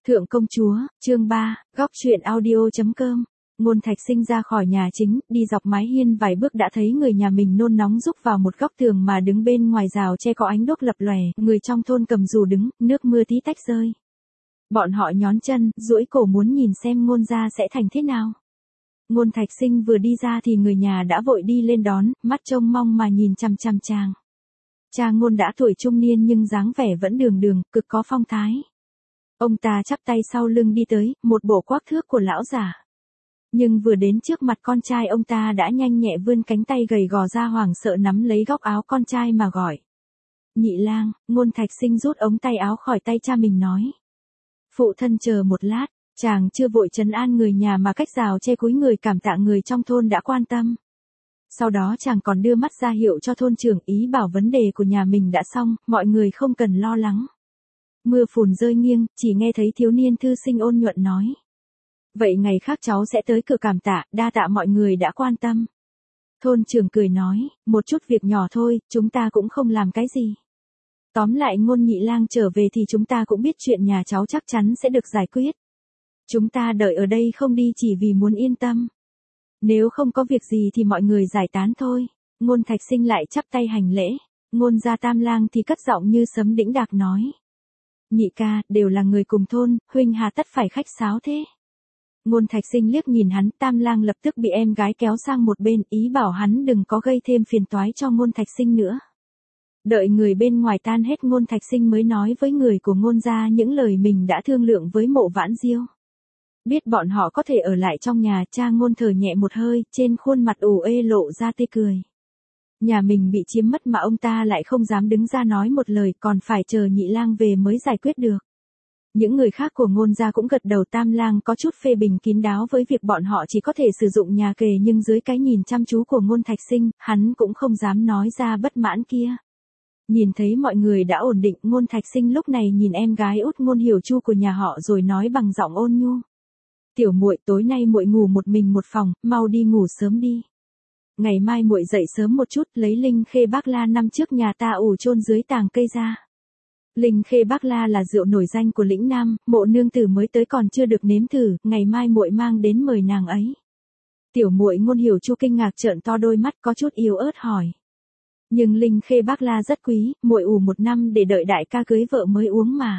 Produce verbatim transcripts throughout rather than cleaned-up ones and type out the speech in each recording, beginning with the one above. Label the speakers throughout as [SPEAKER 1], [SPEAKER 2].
[SPEAKER 1] Thượng công chúa, chương ba, góc truyện audio.com. Ngôn Thạch Sinh ra khỏi nhà chính, đi dọc mái hiên vài bước đã thấy người nhà mình nôn nóng rúc vào một góc tường mà đứng bên ngoài rào tre có ánh đuốc lập lòe, người trong thôn cầm dù đứng, nước mưa tí tách rơi. Bọn họ nhón chân, duỗi cổ muốn nhìn xem ngôn gia sẽ thành thế nào. Ngôn Thạch Sinh vừa đi ra thì người nhà đã vội đi lên đón, mắt trông mong mà nhìn chằm chằm chàng. Cha Ngôn đã tuổi trung niên nhưng dáng vẻ vẫn đường đường, cực có phong thái. Ông ta chắp tay sau lưng đi tới, một bộ quắc thước của lão giả. Nhưng vừa đến trước mặt con trai ông ta đã nhanh nhẹ vươn cánh tay gầy gò ra hoảng sợ nắm lấy góc áo con trai mà gọi. Nhị lang. Ngôn Thạch Sinh rút ống tay áo khỏi tay cha mình nói. Phụ thân chờ một lát, chàng chưa vội trấn an người nhà mà cách rào che cúi người cảm tạ người trong thôn đã quan tâm. Sau đó chàng còn đưa mắt ra hiệu cho thôn trưởng ý bảo vấn đề của nhà mình đã xong, mọi người không cần lo lắng. Mưa phùn rơi nghiêng, chỉ nghe thấy thiếu niên thư sinh ôn nhuận nói. Vậy ngày khác cháu sẽ tới cửa cảm tạ, đa tạ mọi người đã quan tâm. Thôn trưởng cười nói, một chút việc nhỏ thôi, chúng ta cũng không làm cái gì. Tóm lại Ngôn nhị lang trở về thì chúng ta cũng biết chuyện nhà cháu chắc chắn sẽ được giải quyết. Chúng ta đợi ở đây không đi chỉ vì muốn yên tâm. Nếu không có việc gì thì mọi người giải tán thôi. Ngôn Thạch Sinh lại chắp tay hành lễ. Ngôn gia Tam lang thì cất giọng như sấm đĩnh đạc nói. Nhị ca, đều là người cùng thôn, huynh hà tất phải khách sáo thế. Ngôn Thạch Sinh liếc nhìn hắn, Tam lang lập tức bị em gái kéo sang một bên, ý bảo hắn đừng có gây thêm phiền toái cho Ngôn Thạch Sinh nữa. Đợi người bên ngoài tan hết Ngôn Thạch Sinh mới nói với người của Ngôn gia những lời mình đã thương lượng với Mộ Vãn Diêu. Biết bọn họ có thể ở lại trong nhà, cha Ngôn thở nhẹ một hơi, trên khuôn mặt ủ ê lộ ra tươi cười. Nhà mình bị chiếm mất mà ông ta lại không dám đứng ra nói một lời, còn phải chờ nhị lang về mới giải quyết được. Những người khác của Ngôn gia cũng gật đầu. Tam lang có chút phê bình kín đáo với việc bọn họ chỉ có thể sử dụng nhà kề, nhưng dưới cái nhìn chăm chú của Ngôn Thạch Sinh, hắn cũng không dám nói ra bất mãn kia. Nhìn thấy mọi người đã ổn định, Ngôn Thạch Sinh lúc này nhìn em gái út Ngôn Hiểu Chu của nhà họ rồi nói bằng giọng ôn nhu. Tiểu muội, tối nay muội ngủ một mình một phòng, mau đi ngủ sớm đi. Ngày mai muội dậy sớm một chút, lấy linh khê bác la năm trước nhà ta ủ chôn dưới tàng cây ra. Linh khê bác la là rượu nổi danh của lĩnh Nam, Mộ nương tử mới tới còn chưa được nếm thử, ngày mai muội mang đến mời nàng ấy. Tiểu muội Ngôn Hiểu Chu kinh ngạc trợn to đôi mắt có chút yếu ớt hỏi. Nhưng linh khê bác la rất quý, muội ủ một năm để đợi đại ca cưới vợ mới uống mà.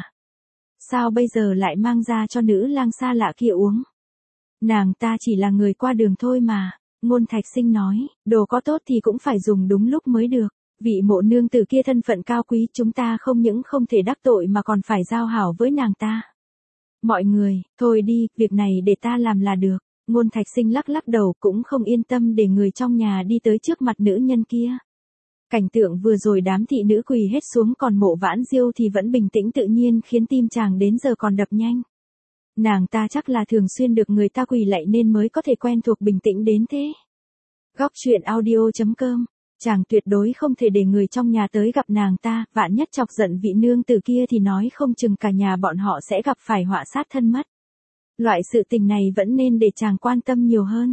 [SPEAKER 1] Sao bây giờ lại mang ra cho nữ lang xa lạ kia uống? Nàng ta chỉ là người qua đường thôi mà. Ngôn Thạch Sinh nói, đồ có tốt thì cũng phải dùng đúng lúc mới được. Vị Mộ nương tử kia thân phận cao quý, chúng ta không những không thể đắc tội mà còn phải giao hảo với nàng ta. Mọi người, thôi đi, việc này để ta làm là được. Ngôn Thạch Sinh lắc lắc đầu, cũng không yên tâm để người trong nhà đi tới trước mặt nữ nhân kia. Cảnh tượng vừa rồi đám thị nữ quỳ hết xuống, còn Mộ Vãn Diêu thì vẫn bình tĩnh tự nhiên, khiến tim chàng đến giờ còn đập nhanh. Nàng ta chắc là thường xuyên được người ta quỳ lạy nên mới có thể quen thuộc bình tĩnh đến thế. Góc truyện audio.com. Chàng tuyệt đối không thể để người trong nhà tới gặp nàng ta, vạn nhất chọc giận vị nương tử kia thì nói không chừng cả nhà bọn họ sẽ gặp phải họa sát thân mất. Loại sự tình này vẫn nên để chàng quan tâm nhiều hơn.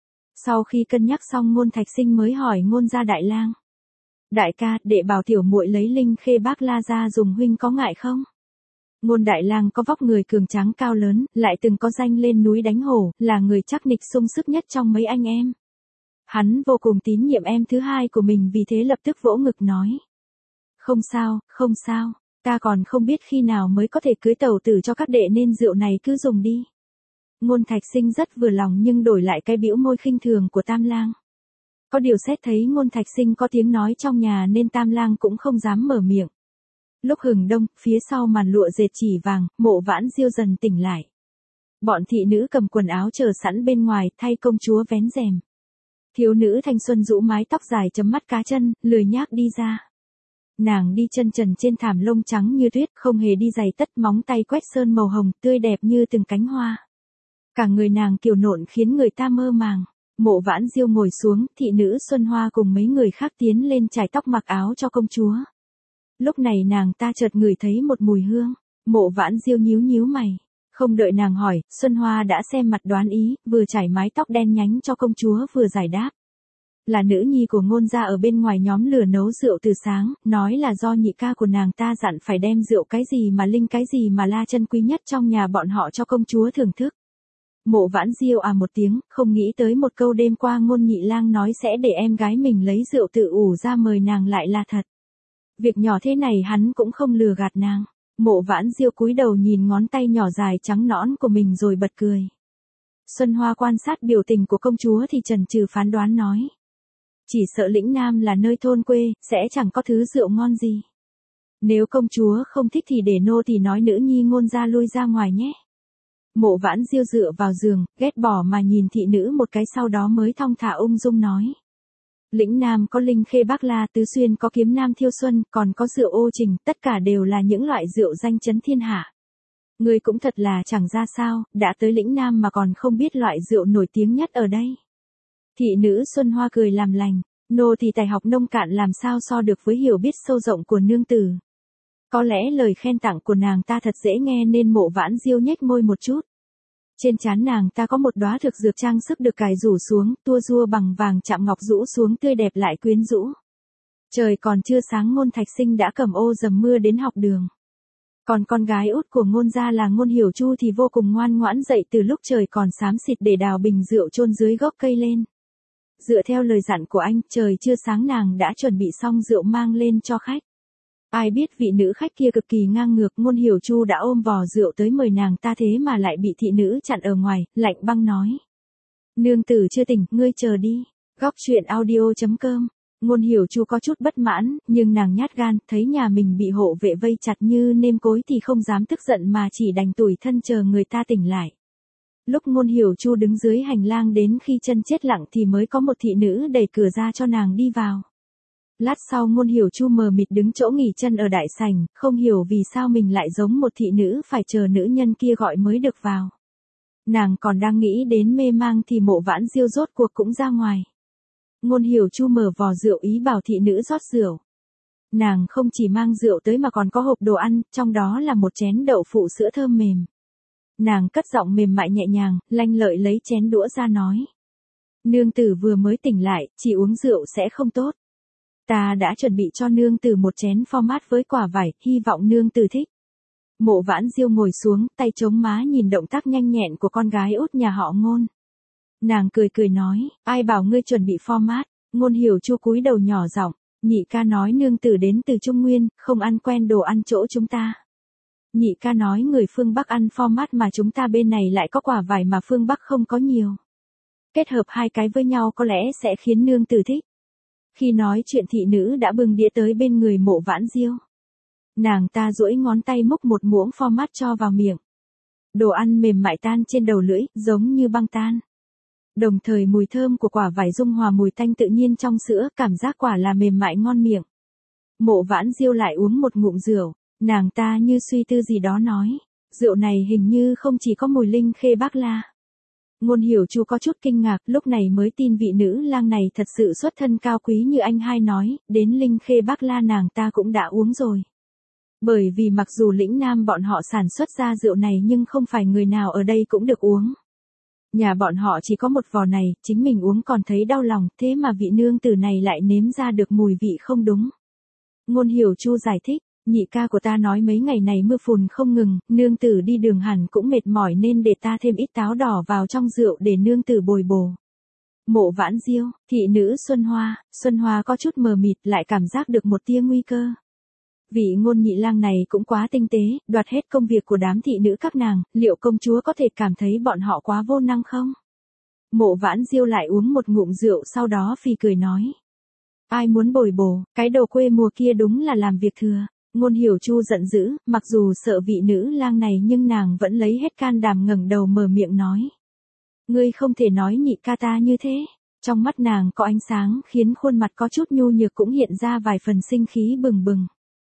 [SPEAKER 1] Sau khi cân nhắc xong, Ngôn Thạch Sinh mới hỏi Ngôn gia đại lang. Đại ca, đệ bảo tiểu muội lấy linh khê bác la ra dùng, huynh có ngại không? Ngôn đại lang có vóc người cường tráng cao lớn, lại từng có danh lên núi đánh hổ, là người chắc nịch sung sức nhất trong mấy anh em. Hắn vô cùng tín nhiệm em thứ hai của mình, vì thế lập tức vỗ ngực nói. Không sao, không sao, ta còn không biết khi nào mới có thể cưới tẩu tử cho các đệ nên rượu này cứ dùng đi. Ngôn Thạch Sinh rất vừa lòng nhưng đổi lại cái bĩu môi khinh thường của Tam lang. Có điều xét thấy Ngôn Thạch Sinh có tiếng nói trong nhà nên Tam lang cũng không dám mở miệng. Lúc hừng đông, phía sau màn lụa dệt chỉ vàng, Mộ Vãn Diêu dần tỉnh lại. Bọn thị nữ cầm quần áo chờ sẵn bên ngoài, thay công chúa vén rèm. Thiếu nữ thanh xuân rũ mái tóc dài chấm mắt cá chân, lười nhác đi ra. Nàng đi chân trần trên thảm lông trắng như tuyết, không hề đi giày tất, móng tay quét sơn màu hồng, tươi đẹp như từng cánh hoa. Cả người nàng kiều nộn khiến người ta mơ màng. Mộ Vãn Diêu ngồi xuống, thị nữ Xuân Hoa cùng mấy người khác tiến lên chải tóc mặc áo cho công chúa. Lúc này nàng ta chợt ngửi thấy một mùi hương. Mộ Vãn Diêu nhíu nhíu mày. Không đợi nàng hỏi, Xuân Hoa đã xem mặt đoán ý, vừa chải mái tóc đen nhánh cho công chúa vừa giải đáp. Là nữ nhi của ngôn gia ở bên ngoài nhóm lửa nấu rượu từ sáng, nói là do nhị ca của nàng ta dặn phải đem rượu cái gì mà linh cái gì mà la chân quý nhất trong nhà bọn họ cho công chúa thưởng thức. Mộ Vãn Diêu à một tiếng, không nghĩ tới một câu đêm qua Ngôn Nhị Lang nói sẽ để em gái mình lấy rượu tự ủ ra mời nàng lại là thật. Việc nhỏ thế này hắn cũng không lừa gạt nàng. Mộ Vãn Diêu cúi đầu nhìn ngón tay nhỏ dài trắng nõn của mình rồi bật cười. Xuân Hoa quan sát biểu tình của công chúa thì chần chừ phán đoán nói. Chỉ sợ lĩnh Nam là nơi thôn quê, sẽ chẳng có thứ rượu ngon gì. Nếu công chúa không thích thì để nô thì nói nữ nhi Ngôn gia lui ra ngoài nhé. Mộ Vãn Diêu dựa vào giường, ghét bỏ mà nhìn thị nữ một cái sau đó mới thong thả ung dung nói. Lĩnh Nam có linh khê bác la, Tứ Xuyên có kiếm nam thiêu xuân, còn có rượu ô trình, tất cả đều là những loại rượu danh chấn thiên hạ. Ngươi cũng thật là chẳng ra sao, đã tới lĩnh Nam mà còn không biết loại rượu nổi tiếng nhất ở đây. Thị nữ Xuân Hoa cười làm lành, nô thì tài học nông cạn làm sao so được với hiểu biết sâu rộng của nương tử. Có lẽ lời khen tặng của nàng ta thật dễ nghe nên Mộ Vãn Diêu nhếch môi một chút. Trên trán nàng ta có một đóa thực dược trang sức được cài rủ xuống, tua rua bằng vàng chạm ngọc rũ xuống tươi đẹp lại quyến rũ. Trời còn chưa sáng Ngôn Thạch Sinh đã cầm ô dầm mưa đến học đường. Còn con gái út của Ngôn gia là Ngôn Hiểu Chu thì vô cùng ngoan ngoãn dậy từ lúc trời còn xám xịt để đào bình rượu chôn dưới gốc cây lên. Dựa theo lời dặn của anh, trời chưa sáng nàng đã chuẩn bị xong rượu mang lên cho khách. Ai biết vị nữ khách kia cực kỳ ngang ngược, Ngôn Hiểu Chu đã ôm vò rượu tới mời nàng ta thế mà lại bị thị nữ chặn ở ngoài, lạnh băng nói. Nương tử chưa tỉnh, ngươi chờ đi. Góc truyện audio chấm com. Ngôn Hiểu Chu có chút bất mãn, nhưng nàng nhát gan, thấy nhà mình bị hộ vệ vây chặt như nêm cối thì không dám tức giận mà chỉ đành tủi thân chờ người ta tỉnh lại. Lúc Ngôn Hiểu Chu đứng dưới hành lang đến khi chân chết lặng thì mới có một thị nữ đẩy cửa ra cho nàng đi vào. Lát sau Ngôn Hiểu Chu mờ mịt đứng chỗ nghỉ chân ở đại sảnh, không hiểu vì sao mình lại giống một thị nữ phải chờ nữ nhân kia gọi mới được vào. Nàng còn đang nghĩ đến mê mang thì Mộ Vãn Diêu rốt cuộc cũng ra ngoài. Ngôn Hiểu Chu mở vò rượu ý bảo thị nữ rót rượu. Nàng không chỉ mang rượu tới mà còn có hộp đồ ăn, trong đó là một chén đậu phụ sữa thơm mềm. Nàng cất giọng mềm mại nhẹ nhàng, lanh lợi lấy chén đũa ra nói. Nương tử vừa mới tỉnh lại, chỉ uống rượu sẽ không tốt. Ta đã chuẩn bị cho nương tử một chén format với quả vải, hy vọng nương tử thích. Mộ Vãn Diêu ngồi xuống, tay chống má nhìn động tác nhanh nhẹn của con gái út nhà họ Ngôn. Nàng cười cười nói, ai bảo ngươi chuẩn bị format. Ngôn Hiểu Chu cúi đầu nhỏ giọng, nhị ca nói nương tử đến từ Trung Nguyên, không ăn quen đồ ăn chỗ chúng ta. Nhị ca nói người phương Bắc ăn format mà chúng ta bên này lại có quả vải mà phương Bắc không có nhiều. Kết hợp hai cái với nhau có lẽ sẽ khiến nương tử thích. Khi nói chuyện thị nữ đã bưng đĩa tới bên người Mộ Vãn Diêu. Nàng ta duỗi ngón tay múc một muỗng format cho vào miệng. Đồ ăn mềm mại tan trên đầu lưỡi, giống như băng tan. Đồng thời mùi thơm của quả vải dung hòa mùi tanh tự nhiên trong sữa, cảm giác quả là mềm mại ngon miệng. Mộ Vãn Diêu lại uống một ngụm rượu, nàng ta như suy tư gì đó nói, rượu này hình như không chỉ có mùi linh khê bác la. Ngôn Hiểu Chu có chút kinh ngạc, lúc này mới tin vị nữ lang này thật sự xuất thân cao quý như anh hai nói, đến linh khê bác la nàng ta cũng đã uống rồi. Bởi vì mặc dù lĩnh Nam bọn họ sản xuất ra rượu này nhưng không phải người nào ở đây cũng được uống. Nhà bọn họ chỉ có một vò này, chính mình uống còn thấy đau lòng, thế mà vị nương tử này lại nếm ra được mùi vị không đúng. Ngôn Hiểu Chu giải thích, nhị ca của ta nói mấy ngày này mưa phùn không ngừng, nương tử đi đường hẳn cũng mệt mỏi nên để ta thêm ít táo đỏ vào trong rượu để nương tử bồi bổ. Mộ Vãn Diêu, thị nữ Xuân Hoa, Xuân Hoa có chút mờ mịt lại cảm giác được một tia nguy cơ. Vị Ngôn nhị lang này cũng quá tinh tế, đoạt hết công việc của đám thị nữ các nàng, liệu công chúa có thể cảm thấy bọn họ quá vô năng không? Mộ Vãn Diêu lại uống một ngụm rượu sau đó phì cười nói. Ai muốn bồi bổ, cái đồ quê mùa kia đúng là làm việc thừa. Ngôn Hiểu Chu giận dữ, mặc dù sợ vị nữ lang này nhưng nàng vẫn lấy hết can đảm ngẩng đầu mở miệng nói. Ngươi không thể nói nhị ca ta như thế. Trong mắt nàng có ánh sáng khiến khuôn mặt có chút nhu nhược cũng hiện ra vài phần sinh khí bừng bừng.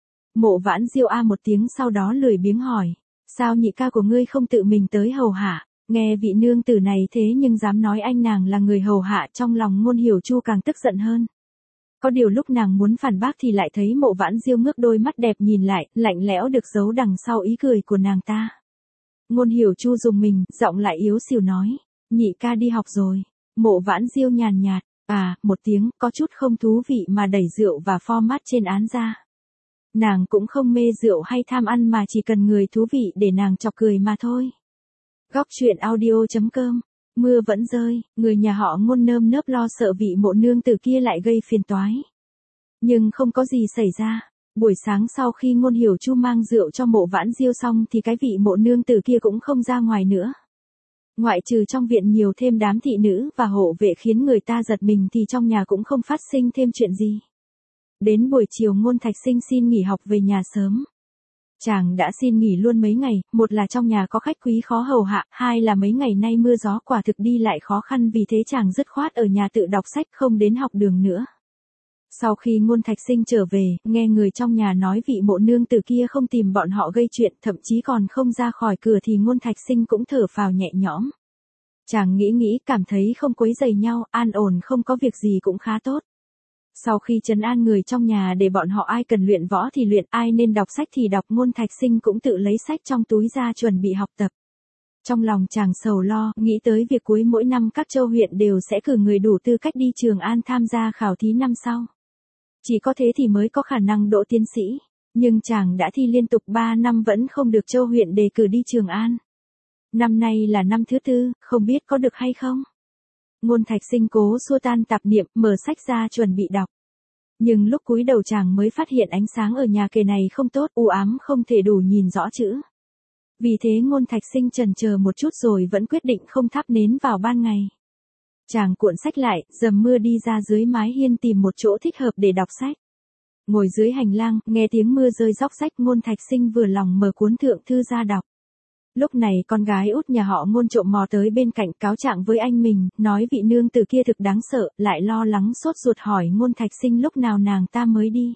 [SPEAKER 1] Mộ Vãn Diêu a một tiếng sau đó lười biếng hỏi. Sao nhị ca của ngươi không tự mình tới hầu hạ? Nghe vị nương tử này thế nhưng dám nói anh nàng là người hầu hạ, trong lòng Ngôn Hiểu Chu càng tức giận hơn. Có điều lúc nàng muốn phản bác thì lại thấy Mộ Vãn Diêu ngước đôi mắt đẹp nhìn lại, lạnh lẽo được giấu đằng sau ý cười của nàng ta. Ngôn Hiểu Chu dùng mình, giọng lại yếu xìu nói, nhị ca đi học rồi. Mộ Vãn Diêu nhàn nhạt, À, một tiếng, có chút không thú vị mà đẩy rượu và format trên án ra. Nàng cũng không mê rượu hay tham ăn mà chỉ cần người thú vị để nàng chọc cười mà thôi. Góc truyện audio.com. Mưa vẫn rơi, người nhà họ Ngôn nơm nớp lo sợ vị mộ nương tử kia lại gây phiền toái. Nhưng không có gì xảy ra. Buổi sáng sau khi Ngôn Hiểu Chu mang rượu cho Mộ Vãn Diêu xong thì cái vị mộ nương tử kia cũng không ra ngoài nữa. Ngoại trừ trong viện nhiều thêm đám thị nữ và hộ vệ khiến người ta giật mình thì trong nhà cũng không phát sinh thêm chuyện gì. Đến buổi chiều Ngôn Thạch Sinh xin nghỉ học về nhà sớm. Chàng đã xin nghỉ luôn mấy ngày, một là trong nhà có khách quý khó hầu hạ, hai là mấy ngày nay mưa gió quả thực đi lại khó khăn vì thế chàng dứt khoát ở nhà tự đọc sách không đến học đường nữa. Sau khi Ngôn Thạch Sinh trở về, nghe người trong nhà nói vị mộ nương tử kia không tìm bọn họ gây chuyện, thậm chí còn không ra khỏi cửa thì Ngôn Thạch Sinh cũng thở phào nhẹ nhõm. Chàng nghĩ nghĩ cảm thấy không quấy rầy nhau, an ổn không có việc gì cũng khá tốt. Sau khi trấn an người trong nhà để bọn họ ai cần luyện võ thì luyện, ai nên đọc sách thì đọc, Ngôn Thạch Sinh cũng tự lấy sách trong túi ra chuẩn bị học tập. Trong lòng chàng sầu lo, nghĩ tới việc cuối mỗi năm các châu huyện đều sẽ cử người đủ tư cách đi Trường An tham gia khảo thí năm sau. Chỉ có thế thì mới có khả năng đỗ tiến sĩ, nhưng chàng đã thi liên tục ba năm vẫn không được châu huyện đề cử đi Trường An. Năm nay là năm thứ tư, không biết có được hay không? Ngôn Thạch Sinh cố xua tan tạp niệm, mở sách ra chuẩn bị đọc. Nhưng lúc cúi đầu chàng mới phát hiện ánh sáng ở nhà kề này không tốt, u ám không thể đủ nhìn rõ chữ. Vì thế Ngôn Thạch Sinh chần chờ một chút rồi vẫn quyết định không thắp nến vào ban ngày. Chàng cuộn sách lại, dầm mưa đi ra dưới mái hiên tìm một chỗ thích hợp để đọc sách. Ngồi dưới hành lang, nghe tiếng mưa rơi róc rách, Ngôn Thạch Sinh vừa lòng mở cuốn thượng thư ra đọc. Lúc này con gái út nhà họ Ngôn trộm mò tới bên cạnh cáo trạng với anh mình, nói vị nương tử kia thực đáng sợ, lại lo lắng sốt ruột hỏi Ngôn Thạch Sinh lúc nào nàng ta mới đi.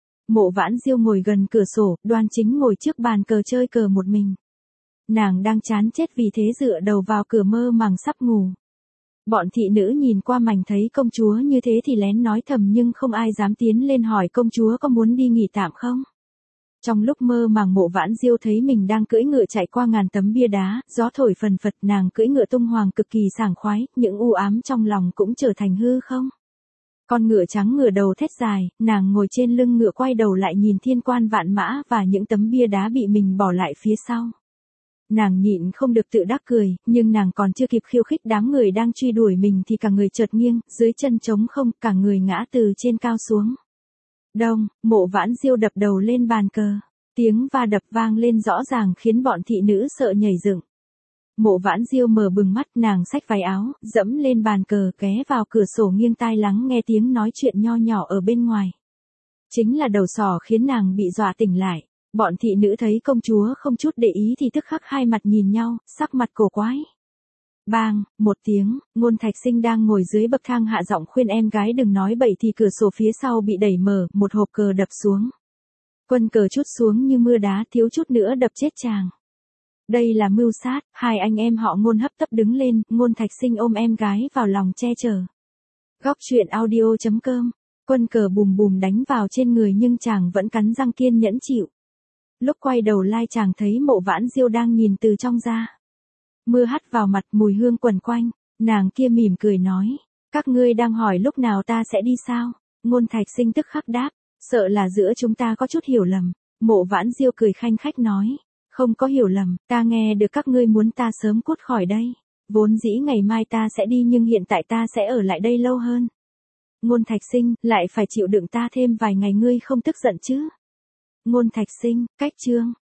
[SPEAKER 1] Mộ Vãn Diêu ngồi gần cửa sổ, Đoan Chính ngồi trước bàn cờ chơi cờ một mình. Nàng đang chán chết vì thế dựa đầu vào cửa mơ màng sắp ngủ. Bọn thị nữ nhìn qua mảnh thấy công chúa như thế thì lén nói thầm nhưng không ai dám tiến lên hỏi công chúa có muốn đi nghỉ tạm không. Trong lúc mơ màng Mộ Vãn Diêu thấy mình đang cưỡi ngựa chạy qua ngàn tấm bia đá, gió thổi phần phật, nàng cưỡi ngựa tung hoàng cực kỳ sảng khoái, những u ám trong lòng cũng trở thành hư không. Con ngựa trắng ngửa đầu thét dài, nàng ngồi trên lưng ngựa quay đầu lại nhìn thiên quan vạn mã và những tấm bia đá bị mình bỏ lại phía sau. Nàng nhịn không được tự đắc cười, nhưng nàng còn chưa kịp khiêu khích đám người đang truy đuổi mình thì cả người chợt nghiêng, dưới chân trống không, cả người ngã từ trên cao xuống. Đông, Mộ Vãn Diêu đập đầu lên bàn cờ. Tiếng va đập vang lên rõ ràng khiến bọn thị nữ sợ nhảy dựng. Mộ Vãn Diêu mở bừng mắt, nàng xách váy áo, dẫm lên bàn cờ, ghé vào cửa sổ nghiêng tai lắng nghe tiếng nói chuyện nho nhỏ ở bên ngoài. Chính là đầu sỏ khiến nàng bị dọa tỉnh lại. Bọn thị nữ thấy công chúa không chút để ý thì tức khắc hai mặt nhìn nhau, sắc mặt cổ quái. Bang, một tiếng, Ngôn Thạch Sinh đang ngồi dưới bậc thang hạ giọng khuyên em gái đừng nói bậy thì cửa sổ phía sau bị đẩy mở, một hộp cờ đập xuống. Quân cờ trút xuống như mưa đá, thiếu chút nữa đập chết chàng. Đây là mưu sát, hai anh em họ Ngôn hấp tấp đứng lên, Ngôn Thạch Sinh ôm em gái vào lòng che chở. Góc truyện audio.com. Quân cờ bùm bùm đánh vào trên người nhưng chàng vẫn cắn răng kiên nhẫn chịu. Lúc quay đầu lai chàng thấy Mộ Vãn Diêu đang nhìn từ trong ra. Mưa hắt vào mặt, mùi hương quẩn quanh, nàng kia mỉm cười nói, các ngươi đang hỏi lúc nào ta sẽ đi sao? Ngôn Thạch Sinh tức khắc đáp, sợ là giữa chúng ta có chút hiểu lầm. Mộ Vãn Diêu cười khanh khách nói, không có hiểu lầm, ta nghe được các ngươi muốn ta sớm cút khỏi đây. Vốn dĩ ngày mai ta sẽ đi nhưng hiện tại ta sẽ ở lại đây lâu hơn. Ngôn Thạch Sinh, lại phải chịu đựng ta thêm vài ngày, ngươi không tức giận chứ? Ngôn Thạch Sinh, cách chương.